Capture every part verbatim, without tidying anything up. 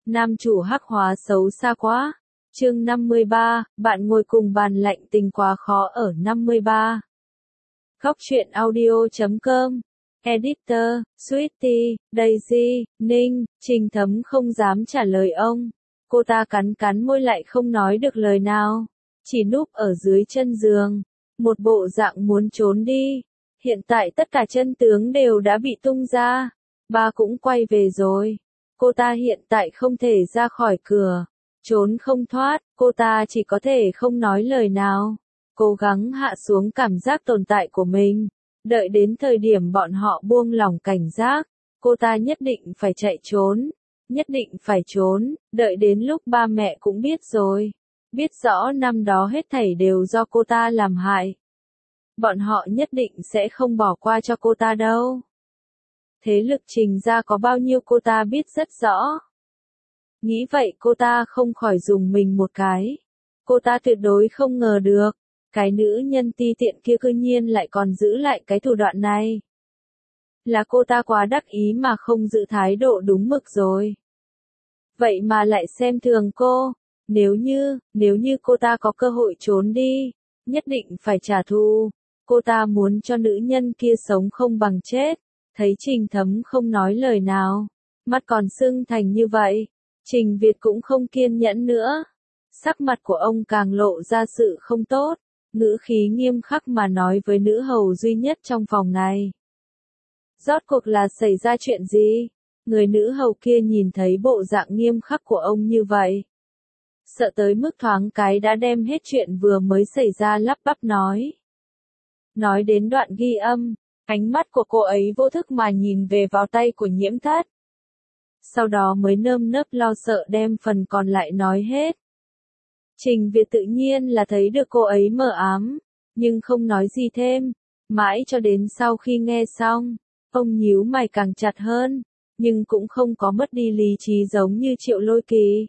Nam chủ hắc hóa xấu xa quá. Chương năm mươi ba, bạn ngồi cùng bàn lạnh tình quá khó ở năm mươi ba. Góc truyện audio chấm com. Editor, Sweetie, Daisy, Ninh, Trình Thấm không dám trả lời ông. Cô ta cắn cắn môi lại không nói được lời nào. Chỉ núp ở dưới chân giường. Một bộ dạng muốn trốn đi. Hiện tại tất cả chân tướng đều đã bị tung ra. Ba cũng quay về rồi. Cô ta hiện tại không thể ra khỏi cửa. Trốn không thoát, cô ta chỉ có thể không nói lời nào. Cố gắng hạ xuống cảm giác tồn tại của mình. Đợi đến thời điểm bọn họ buông lỏng cảnh giác, cô ta nhất định phải chạy trốn. Nhất định phải trốn, đợi đến lúc ba mẹ cũng biết rồi. Biết rõ năm đó hết thảy đều do cô ta làm hại. Bọn họ nhất định sẽ không bỏ qua cho cô ta đâu. Thế lực Trình gia có bao nhiêu cô ta biết rất rõ. Nghĩ vậy cô ta không khỏi dùng mình một cái. Cô ta tuyệt đối không ngờ được. Cái nữ nhân ti tiện kia cư nhiên lại còn giữ lại cái thủ đoạn này. Là cô ta quá đắc ý mà không giữ thái độ đúng mực rồi. Vậy mà lại xem thường cô. Nếu như, nếu như cô ta có cơ hội trốn đi, nhất định phải trả thù. Cô ta muốn cho nữ nhân kia sống không bằng chết. Thấy Trình Thấm không nói lời nào, mắt còn sưng thành như vậy, Trình Việt cũng không kiên nhẫn nữa. Sắc mặt của ông càng lộ ra sự không tốt, ngữ khí nghiêm khắc mà nói với nữ hầu duy nhất trong phòng này. Rốt cuộc là xảy ra chuyện gì? Người nữ hầu kia nhìn thấy bộ dạng nghiêm khắc của ông như vậy. Sợ tới mức thoáng cái đã đem hết chuyện vừa mới xảy ra lắp bắp nói. Nói đến đoạn ghi âm. Ánh mắt của cô ấy vô thức mà nhìn về vào tay của Nhiễm Thất. Sau đó mới nơm nớp lo sợ đem phần còn lại nói hết. Trình Việt tự nhiên là thấy được cô ấy mờ ám, nhưng không nói gì thêm. Mãi cho đến sau khi nghe xong, ông nhíu mày càng chặt hơn, nhưng cũng không có mất đi lý trí giống như Triệu Lôi Kỳ.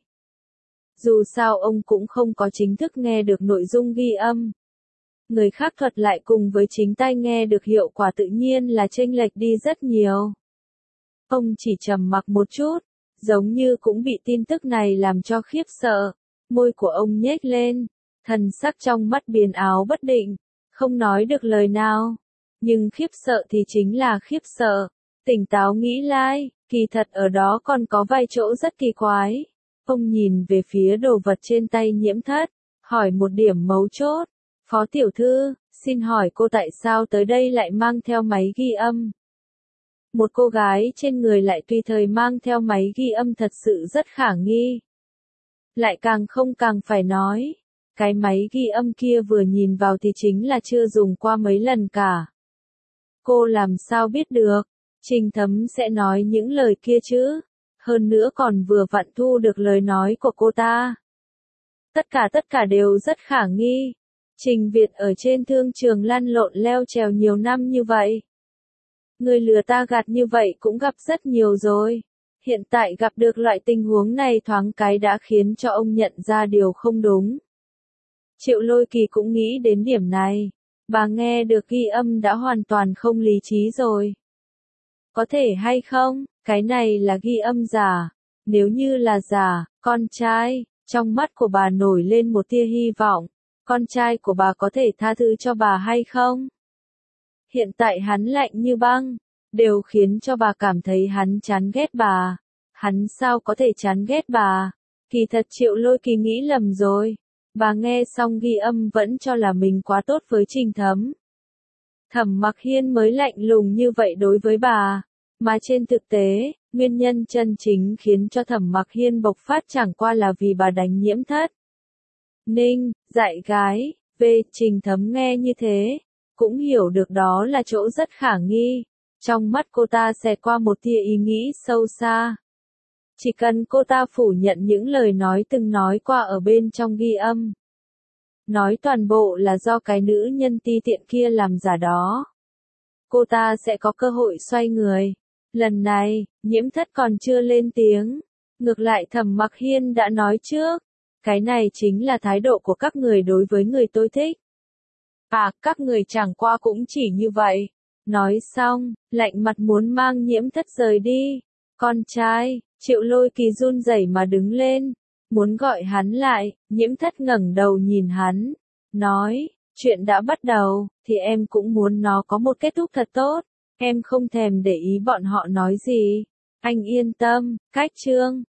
Dù sao ông cũng không có chính thức nghe được nội dung ghi âm. Người khác thuật lại cùng với chính tai nghe được hiệu quả tự nhiên là chênh lệch đi rất nhiều. Ông chỉ trầm mặc một chút, giống như cũng bị tin tức này làm cho khiếp sợ. Môi của ông nhếch lên, thần sắc trong mắt biến ảo bất định, không nói được lời nào. Nhưng khiếp sợ thì chính là khiếp sợ. Tỉnh táo nghĩ lại, kỳ thật ở đó còn có vài chỗ rất kỳ quái. Ông nhìn về phía đồ vật trên tay Nhiễm Thất, hỏi một điểm mấu chốt. Phó tiểu thư, xin hỏi cô tại sao tới đây lại mang theo máy ghi âm? Một cô gái trên người lại tùy thời mang theo máy ghi âm thật sự rất khả nghi. Lại càng không càng phải nói, cái máy ghi âm kia vừa nhìn vào thì chính là chưa dùng qua mấy lần cả. Cô làm sao biết được, Trình Thấm sẽ nói những lời kia chứ, hơn nữa còn vừa vặn thu được lời nói của cô ta. Tất cả tất cả đều rất khả nghi. Trình Việt ở trên thương trường lăn lộn leo trèo nhiều năm như vậy. Người lừa ta gạt như vậy cũng gặp rất nhiều rồi. Hiện tại gặp được loại tình huống này thoáng cái đã khiến cho ông nhận ra điều không đúng. Triệu Lôi Kỳ cũng nghĩ đến điểm này. Bà nghe được ghi âm đã hoàn toàn không lý trí rồi. Có thể hay không, cái này là ghi âm giả. Nếu như là giả, con trai, trong mắt của bà nổi lên một tia hy vọng. Con trai của bà có thể tha thứ cho bà hay không? Hiện tại hắn lạnh như băng, đều khiến cho bà cảm thấy hắn chán ghét bà. Hắn sao có thể chán ghét bà? Kỳ thật Triệu Lôi Kỳ nghĩ lầm rồi. Bà nghe xong ghi âm vẫn cho là mình quá tốt với Trình Thấm. Thẩm Mặc Hiên mới lạnh lùng như vậy đối với bà. Mà trên thực tế, nguyên nhân chân chính khiến cho Thẩm Mặc Hiên bộc phát chẳng qua là vì bà đánh Nhiễm Thất. Ninh, dạy gái, về Trình Thấm nghe như thế, cũng hiểu được đó là chỗ rất khả nghi. Trong mắt cô ta xẹt qua một tia ý nghĩ sâu xa. Chỉ cần cô ta phủ nhận những lời nói từng nói qua ở bên trong ghi âm. Nói toàn bộ là do cái nữ nhân ti tiện kia làm giả đó. Cô ta sẽ có cơ hội xoay người. Lần này, Nhiễm Thất còn chưa lên tiếng. Ngược lại Thẩm Mặc Hiên đã nói trước. Cái này chính là thái độ của các người đối với người tôi thích. À, các người chẳng qua cũng chỉ như vậy. Nói xong, lạnh mặt muốn mang Nhiễm Thất rời đi. Con trai, Triệu Lôi Kỳ run rẩy mà đứng lên, muốn gọi hắn lại, Nhiễm Thất ngẩng đầu nhìn hắn, nói, chuyện đã bắt đầu, thì em cũng muốn nó có một kết thúc thật tốt, em không thèm để ý bọn họ nói gì. Anh yên tâm, cách chương